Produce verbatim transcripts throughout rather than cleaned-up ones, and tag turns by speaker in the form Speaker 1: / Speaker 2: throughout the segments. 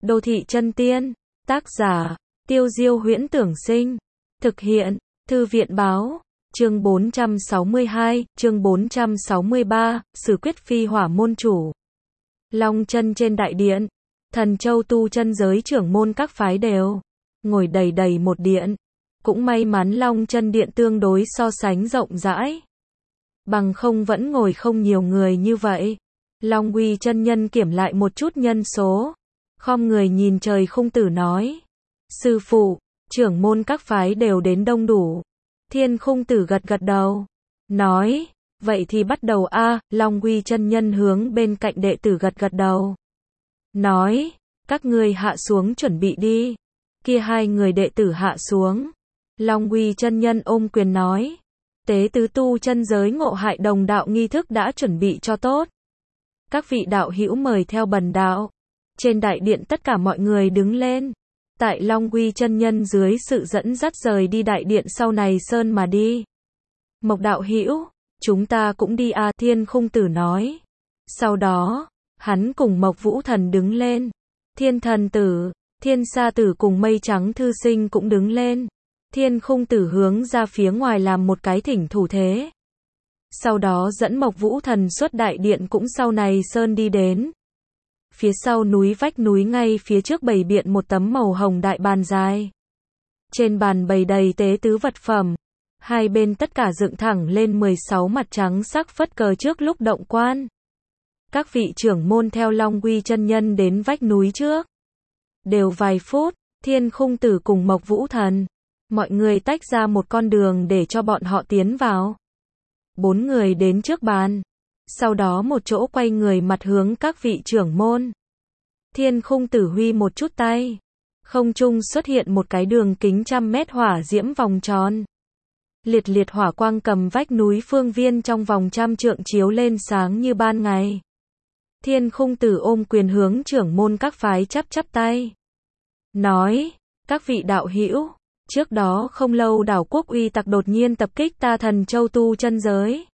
Speaker 1: Đô thị chân tiên, tác giả, Tiêu Diêu Huyễn Tưởng Sinh, thực hiện, Thư viện Báo, chương bốn trăm sáu mươi hai, chương bốn trăm sáu mươi ba, Sử quyết phi hỏa môn chủ. Long chân trên đại điện, Thần Châu tu chân giới trưởng môn các phái đều ngồi đầy đầy một điện. Cũng may mắn Long chân điện tương đối so sánh rộng rãi. Bằng không vẫn ngồi không nhiều người như vậy. Long Uy chân nhân kiểm lại một chút nhân số. Khom người nhìn trời Khung Tử nói. Sư phụ, trưởng môn các phái đều đến đông đủ. Thiên Khung Tử gật gật đầu. Nói, vậy thì bắt đầu a. Long Uy chân nhân hướng bên cạnh đệ tử gật gật đầu. Nói, các ngươi hạ xuống chuẩn bị đi. Kia hai người đệ tử hạ xuống. Long Uy chân nhân ôm quyền nói. Tế tứ tu chân giới ngộ hại đồng đạo nghi thức đã chuẩn bị cho tốt. Các vị đạo hữu mời theo bần đạo. Trên đại điện tất cả mọi người đứng lên. Tại Long Uy chân nhân dưới sự dẫn dắt rời đi đại điện sau này sơn mà đi. Mộc đạo hữu, chúng ta cũng đi a. Thiên Khung Tử nói. Sau đó, hắn cùng Mộc Vũ Thần đứng lên. Thiên Thần Tử, Thiên Sa Tử cùng Mây Trắng Thư Sinh cũng đứng lên. Thiên Khung Tử hướng ra phía ngoài làm một cái thỉnh thủ thế. Sau đó dẫn Mộc Vũ Thần xuất đại điện cũng sau này sơn đi đến. Phía sau núi vách núi ngay phía trước bày biện một tấm màu hồng đại bàn dài. Trên bàn bày đầy tế tứ vật phẩm. Hai bên tất cả dựng thẳng lên mười sáu mặt trắng sắc phất cờ trước lúc động quan. Các vị trưởng môn theo Long Uy chân nhân đến vách núi trước. Đều vài phút, Thiên Khung Tử cùng Mộc Vũ Thần. Mọi người tách ra một con đường để cho bọn họ tiến vào. Bốn người đến trước bàn. Sau đó một chỗ quay người mặt hướng các vị trưởng môn. Thiên Khung Tử huy một chút tay. Không trung xuất hiện một cái đường kính trăm mét hỏa diễm vòng tròn. Liệt liệt hỏa quang cầm vách núi phương viên trong vòng trăm trượng chiếu lên sáng như ban ngày. Thiên Khung Tử ôm quyền hướng trưởng môn các phái chắp chắp tay. Nói, các vị đạo hữu, trước đó không lâu đảo quốc uy tặc đột nhiên tập kích ta Thần Châu tu chân giới.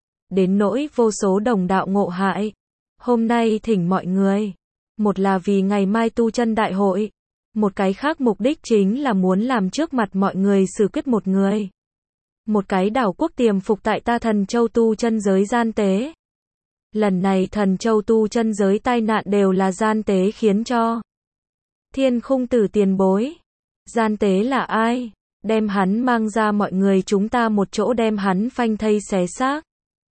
Speaker 1: Đến nỗi vô số đồng đạo ngộ hại. Hôm nay thỉnh mọi người. Một là vì ngày mai tu chân đại hội. Một cái khác mục đích chính là muốn làm trước mặt mọi người xử quyết một người. Một cái đảo quốc tiềm phục tại ta Thần Châu tu chân giới gian tế. Lần này Thần Châu tu chân giới tai nạn đều là gian tế khiến cho. Thiên Khung Tử tiền bối. Gian tế là ai? Đem hắn mang ra mọi người chúng ta một chỗ đem hắn phanh thây xé xác.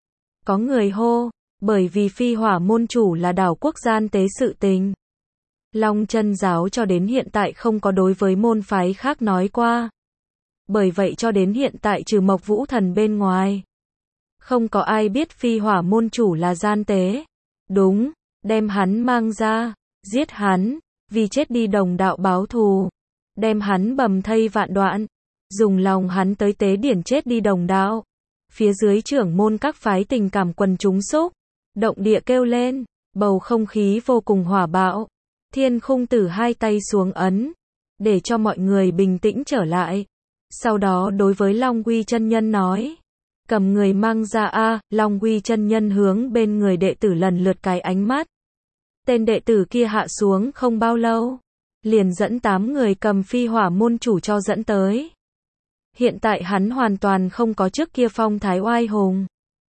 Speaker 1: Có người hô, bởi vì phi hỏa môn chủ là đảo quốc gian tế sự tình. Long chân giáo cho đến hiện tại không có đối với môn phái khác nói qua. Bởi vậy cho đến hiện tại trừ Mộc Vũ Thần bên ngoài. Không có ai biết phi hỏa môn chủ là gian tế. Đúng, đem hắn mang ra, giết hắn, vì chết đi đồng đạo báo thù. Đem hắn bầm thây vạn đoạn, dùng lòng hắn tới tế điển chết đi đồng đạo. Phía dưới trưởng môn các phái tình cảm quần chúng xúc, động địa kêu lên, bầu không khí vô cùng hỏa bạo. Thiên Khung Tử hai tay xuống ấn, để cho mọi người bình tĩnh trở lại. Sau đó đối với Long Uy chân nhân nói, cầm người mang ra a. Long Uy chân nhân hướng bên người đệ tử lần lượt cái ánh mắt. Tên đệ tử kia hạ xuống không bao lâu, liền dẫn tám người cầm phi hỏa môn chủ cho dẫn tới. Hiện tại hắn hoàn toàn không có trước kia phong thái oai hùng.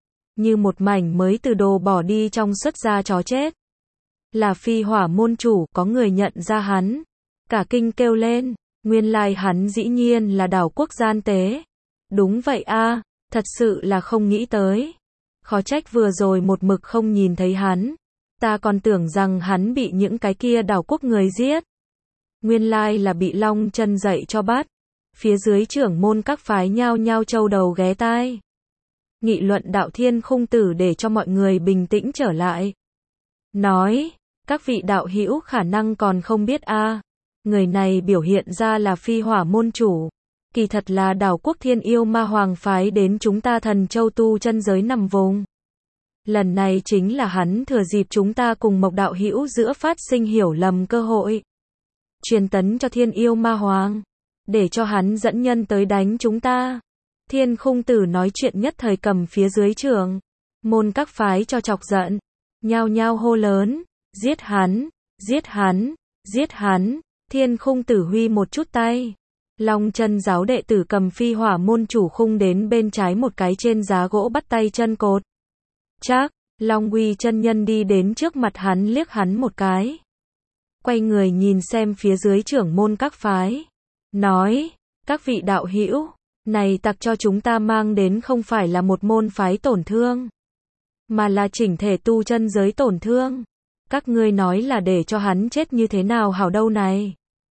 Speaker 1: Như một mảnh mới từ đồ bỏ đi trong xuất gia chó chết. Là phi hỏa môn chủ, có người nhận ra hắn. Cả kinh kêu lên, nguyên lai hắn dĩ nhiên là đảo quốc gian tế. Đúng vậy a, thật sự là không nghĩ tới. Khó trách vừa rồi một mực không nhìn thấy hắn. Ta còn tưởng rằng hắn bị những cái kia đảo quốc người giết. Nguyên lai là bị Long chân dạy cho bắt. Phía dưới trưởng môn các phái nhao nhao châu đầu ghé tai. Nghị luận đạo Thiên Khung Tử để cho mọi người bình tĩnh trở lại. Nói, các vị đạo hữu khả năng còn không biết a. Người này biểu hiện ra là phi hỏa môn chủ. Kỳ thật là đảo quốc Thiên Yêu Ma Hoàng phái đến chúng ta Thần Châu tu chân giới nằm vùng. Lần này chính là hắn thừa dịp chúng ta cùng Mộc đạo hữu giữa phát sinh hiểu lầm cơ hội. Truyền tấn cho Thiên Yêu Ma Hoàng. Để cho hắn dẫn nhân tới đánh chúng ta. Thiên Khung Tử nói chuyện nhất thời cầm phía dưới trường. Môn các phái cho chọc giận. Nhao nhao hô lớn. Giết hắn, giết hắn, Giết hắn, Thiên Khung Tử huy một chút tay. Long Chân giáo đệ tử cầm phi hỏa môn chủ khung đến bên trái một cái trên giá gỗ bắt tay chân cột. Chắc, Long Uy chân nhân đi đến trước mặt hắn liếc hắn một cái. Quay người nhìn xem phía dưới trưởng môn các phái. Nói, các vị đạo hữu, này tặc cho chúng ta mang đến không phải là một môn phái tổn thương, mà là chỉnh thể tu chân giới tổn thương. Các ngươi nói là để cho hắn chết như thế nào hảo đâu này.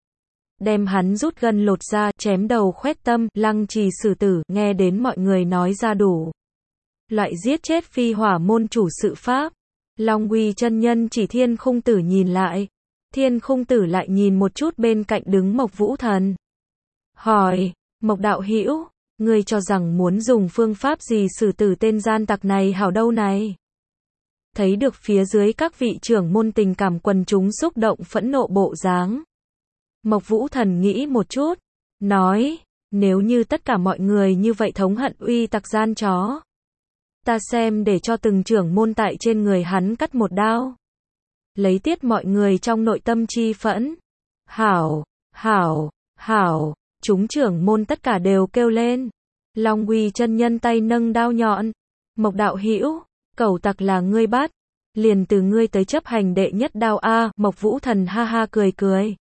Speaker 1: Đem hắn rút gân lột ra, chém đầu khoét tâm, lăng trì xử tử, nghe đến mọi người nói ra đủ. Loại giết chết phi hỏa môn chủ sự pháp. Long Uy chân nhân chỉ Thiên Khung Tử nhìn lại. Thiên Khung Tử lại nhìn một chút bên cạnh đứng Mộc Vũ Thần. Hỏi, Mộc đạo hữu, ngươi cho rằng muốn dùng phương pháp gì xử tử tên gian tặc này hảo đâu này? Thấy được phía dưới các vị trưởng môn tình cảm quần chúng xúc động phẫn nộ bộ dáng. Mộc Vũ Thần nghĩ một chút, nói, nếu như tất cả mọi người như vậy thống hận uy tặc gian chó, ta xem để cho từng trưởng môn tại trên người hắn cắt một đao. Lấy tiết mọi người trong nội tâm chi phẫn. Hảo, hảo, hảo, chúng trưởng môn tất cả đều kêu lên. Long Uy chân nhân tay nâng đao nhọn. Mộc đạo hữu, cẩu tặc là ngươi bắt, liền từ ngươi tới chấp hành đệ nhất đao a. Mộc Vũ Thần ha ha cười cười.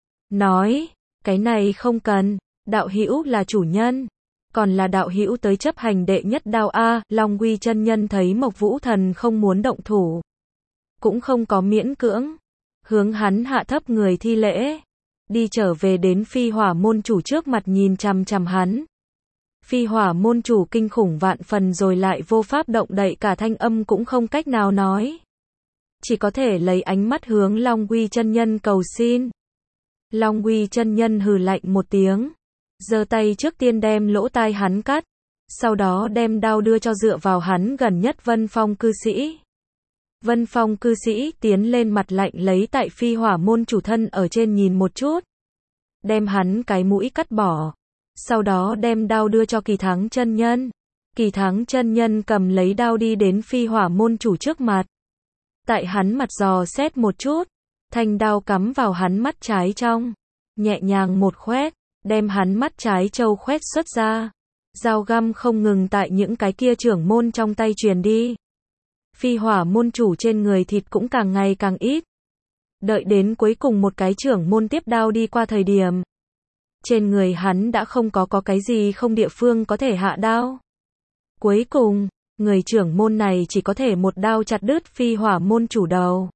Speaker 1: Nói, cái này không cần, đạo hữu là chủ nhân, còn là đạo hữu tới chấp hành đệ nhất đao a. Long Uy chân nhân thấy Mộc Vũ Thần không muốn động thủ, cũng không có miễn cưỡng, hướng hắn hạ thấp người thi lễ, đi trở về đến phi hỏa môn chủ trước mặt nhìn chằm chằm hắn. Phi hỏa môn chủ kinh khủng vạn phần rồi lại vô pháp động đậy, cả thanh âm cũng không cách nào nói, chỉ có thể lấy ánh mắt hướng Long Uy chân nhân cầu xin. Long Uy chân nhân hừ lạnh một tiếng, giơ tay trước tiên đem lỗ tai hắn cắt, sau đó đem đao đưa cho dựa vào hắn gần nhất Vân Phong cư sĩ. Vân Phong cư sĩ tiến lên mặt lạnh lấy tại phi hỏa môn chủ thân ở trên nhìn một chút, đem hắn cái mũi cắt bỏ, sau đó đem đao đưa cho Kỳ Thắng chân nhân. Kỳ Thắng chân nhân cầm lấy đao đi đến phi hỏa môn chủ trước mặt, tại hắn mặt dò xét một chút, thanh đao cắm vào hắn mắt trái trong, nhẹ nhàng một khoét, đem hắn mắt trái trâu khoét xuất ra, dao găm không ngừng tại những cái kia trưởng môn trong tay truyền đi. Phi hỏa môn chủ trên người thịt cũng càng ngày càng ít. Đợi đến cuối cùng một cái trưởng môn tiếp đao đi qua thời điểm, trên người hắn đã không có có cái gì không địa phương có thể hạ đao. Cuối cùng, người trưởng môn này chỉ có thể một đao chặt đứt phi hỏa môn chủ đầu.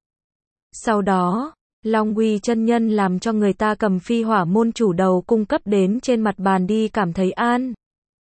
Speaker 1: Sau đó, Long Uy chân nhân làm cho người ta cầm phi hỏa môn chủ đầu cung cấp đến trên mặt bàn đi, cảm thấy an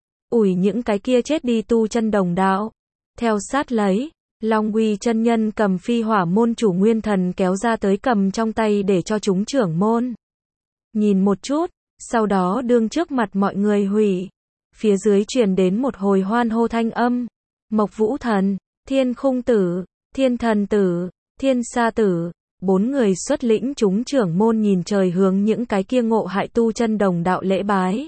Speaker 1: ủi những cái kia chết đi tu chân đồng đạo. Theo sát lấy, Long Uy chân nhân cầm phi hỏa môn chủ nguyên thần kéo ra tới cầm trong tay để cho chúng trưởng môn nhìn một chút, sau đó đương trước mặt mọi người hủy. Phía dưới truyền đến một hồi hoan hô thanh âm. Mộc Vũ Thần, Thiên Khung Tử, Thiên Thần Tử, Thiên Sa Tử, bốn người xuất lĩnh chúng trưởng môn nhìn trời hướng những cái kia ngộ hại tu chân đồng đạo lễ bái.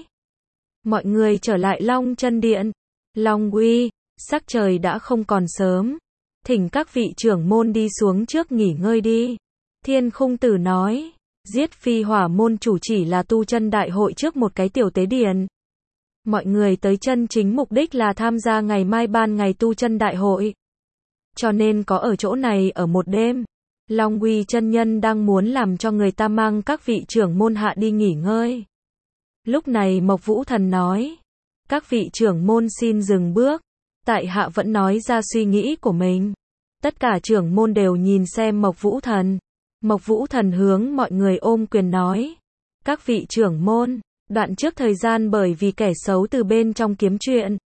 Speaker 1: Mọi người trở lại Long Chân Điện. Long Uy, sắc trời đã không còn sớm, thỉnh các vị trưởng môn đi xuống trước nghỉ ngơi đi. Thiên Khung Tử nói, giết phi hỏa môn chủ chỉ là tu chân đại hội trước một cái tiểu tế điển. Mọi người tới chân chính mục đích là tham gia ngày mai ban ngày tu chân đại hội. Cho nên có ở chỗ này ở một đêm. Long Uy chân nhân đang muốn làm cho người ta mang các vị trưởng môn hạ đi nghỉ ngơi. Lúc này Mộc Vũ Thần nói, các vị trưởng môn xin dừng bước, tại hạ vẫn nói ra suy nghĩ của mình. Tất cả trưởng môn đều nhìn xem Mộc Vũ Thần. Mộc Vũ Thần hướng mọi người ôm quyền nói, các vị trưởng môn, đoạn trước thời gian bởi vì kẻ xấu từ bên trong kiếm chuyện,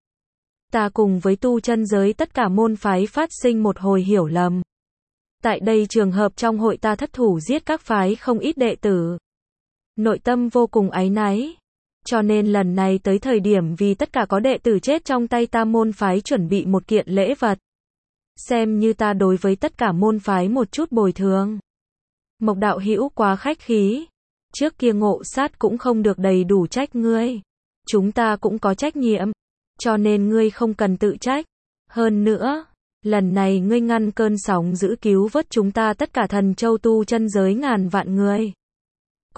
Speaker 1: ta cùng với tu chân giới tất cả môn phái phát sinh một hồi hiểu lầm. Tại đây trường hợp trong hội ta thất thủ giết các phái không ít đệ tử, nội tâm vô cùng áy náy. Cho nên lần này tới thời điểm vì tất cả có đệ tử chết trong tay ta môn phái chuẩn bị một kiện lễ vật, xem như ta đối với tất cả môn phái một chút bồi thường. Mộc đạo hữu quá khách khí, trước kia ngộ sát cũng không được đầy đủ trách ngươi, chúng ta cũng có trách nhiệm, cho nên ngươi không cần tự trách. Hơn nữa, lần này ngươi ngăn cơn sóng dữ cứu vớt chúng ta tất cả thần châu tu chân giới ngàn vạn người,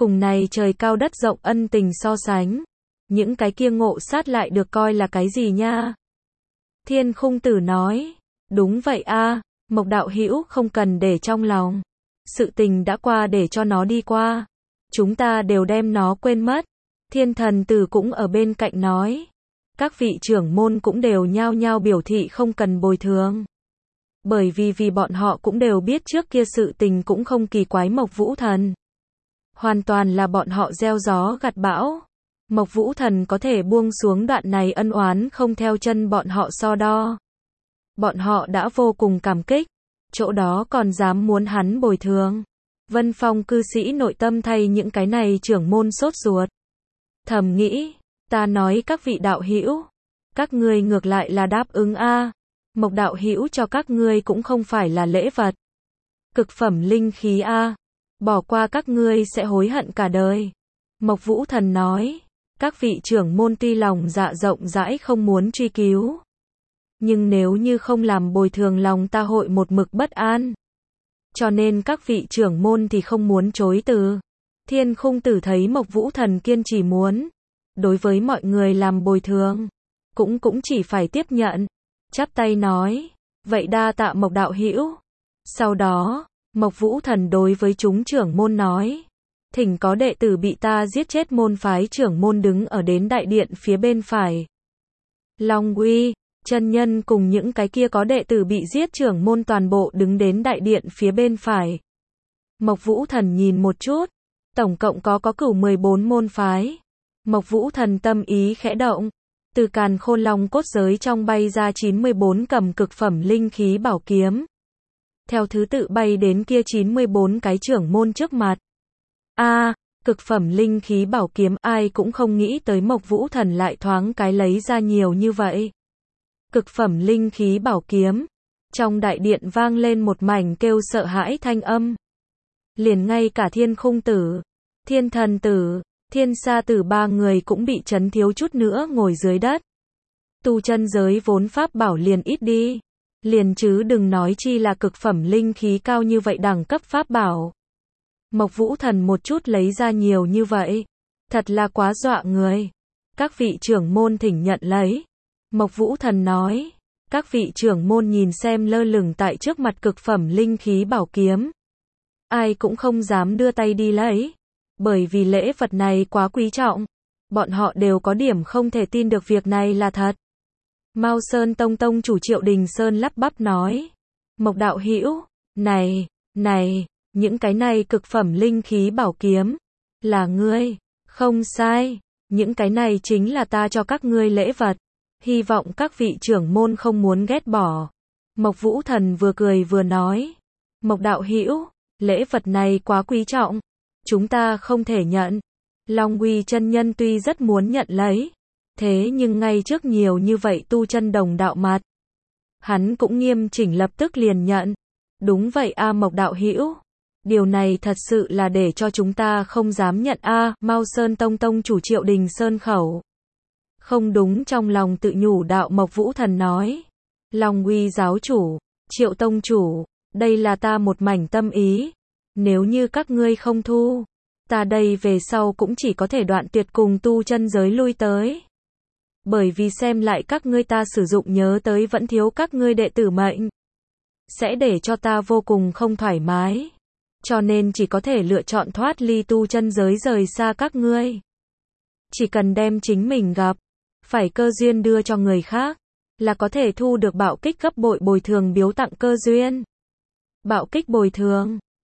Speaker 1: Cùng này trời cao đất rộng ân tình so sánh, những cái kia ngộ sát lại được coi là cái gì nha? Thiên Khung Tử nói, đúng vậy a, Mộc đạo hữu không cần để trong lòng. Sự tình đã qua để cho nó đi qua. Chúng ta đều đem nó quên mất. Thiên Thần Tử cũng ở bên cạnh nói. Các vị trưởng môn cũng đều nhao nhao biểu thị không cần bồi thường. Bởi vì vì bọn họ cũng đều biết trước kia sự tình cũng không kỳ quái Mộc Vũ Thần. Hoàn toàn là bọn họ gieo gió gặt bão. Mộc Vũ Thần có thể buông xuống đoạn này ân oán không theo chân bọn họ so đo. Bọn họ đã vô cùng cảm kích, chỗ đó còn dám muốn hắn bồi thường. Vân Phong cư sĩ nội tâm thay những cái này trưởng môn sốt ruột. Thầm nghĩ, ta nói các vị đạo hữu, các ngươi ngược lại là đáp ứng a. Mộc đạo hữu cho các ngươi cũng không phải là lễ vật. Cực phẩm linh khí a, bỏ qua các ngươi sẽ hối hận cả đời. Mộc Vũ Thần nói, các vị trưởng môn tuy lòng dạ rộng rãi không muốn truy cứu. Nhưng nếu như không làm bồi thường lòng ta hội một mực bất an. Cho nên các vị trưởng môn thì không muốn chối từ. Thiên Khung Tử thấy Mộc Vũ Thần kiên trì muốn. Đối với mọi người làm bồi thường. Cũng cũng chỉ phải tiếp nhận. Chắp tay nói. Vậy đa tạ Mộc đạo hữu. Sau đó, Mộc Vũ Thần đối với chúng trưởng môn nói. Thỉnh có đệ tử bị ta giết chết môn phái trưởng môn đứng ở đến đại điện phía bên phải. Long Uy chân nhân cùng những cái kia có đệ tử bị giết trưởng môn toàn bộ đứng đến đại điện phía bên phải. Mộc Vũ Thần nhìn một chút, tổng cộng có có cửu mười bốn môn phái. Mộc Vũ Thần tâm ý khẽ động, từ càn khôn long cốt giới trong bay ra chín mươi bốn cầm cực phẩm linh khí bảo kiếm. Theo thứ tự bay đến kia chín mươi bốn cái trưởng môn trước mặt. A, cực phẩm linh khí bảo kiếm, ai cũng không nghĩ tới Mộc Vũ Thần lại thoáng cái lấy ra nhiều như vậy. Cực phẩm linh khí bảo kiếm. Trong đại điện vang lên một mảnh kêu sợ hãi thanh âm. Liền ngay cả Thiên Khung Tử, Thiên Thần Tử, Thiên Sa Tử ba người cũng bị chấn thiếu chút nữa ngồi dưới đất. Tu chân giới vốn pháp bảo liền ít đi. Liền chứ đừng nói chi là cực phẩm linh khí cao như vậy đẳng cấp pháp bảo. Mộc Vũ Thần một chút lấy ra nhiều như vậy. Thật là quá dọa người. Các vị trưởng môn thỉnh nhận lấy. Mộc Vũ Thần nói, các vị trưởng môn nhìn xem lơ lửng tại trước mặt cực phẩm linh khí bảo kiếm. Ai cũng không dám đưa tay đi lấy, bởi vì lễ vật này quá quý trọng. Bọn họ đều có điểm không thể tin được việc này là thật. Mao Sơn Tông Tông chủ Triệu Đình Sơn lắp bắp nói, Mộc đạo hữu, này, này, những cái này cực phẩm linh khí bảo kiếm, là ngươi, không sai, những cái này chính là ta cho các ngươi lễ vật. Hy vọng các vị trưởng môn không muốn ghét bỏ. Mộc Vũ Thần vừa cười vừa nói. Mộc đạo hữu, lễ vật này quá quý trọng. Chúng ta không thể nhận. Long Uy chân nhân tuy rất muốn nhận lấy. Thế nhưng ngay trước nhiều như vậy tu chân đồng đạo mặt. Hắn cũng nghiêm chỉnh lập tức liền nhận. Đúng vậy a Mộc đạo hữu. Điều này thật sự là để cho chúng ta không dám nhận a Mao Sơn Tông Tông chủ Triệu Đình Sơn khẩu. Không đúng trong lòng tự nhủ đạo Mộc Vũ Thần nói. Long Uy giáo chủ, Triệu tông chủ, đây là ta một mảnh tâm ý. Nếu như các ngươi không thu, ta đây về sau cũng chỉ có thể đoạn tuyệt cùng tu chân giới lui tới. Bởi vì xem lại các ngươi ta sử dụng nhớ tới vẫn thiếu các ngươi đệ tử mệnh. Sẽ để cho ta vô cùng không thoải mái. Cho nên chỉ có thể lựa chọn thoát ly tu chân giới rời xa các ngươi. Chỉ cần đem chính mình gặp phải cơ duyên đưa cho người khác, là có thể thu được bạo kích gấp bội bồi thường biếu tặng cơ duyên. Bạo kích bồi thường,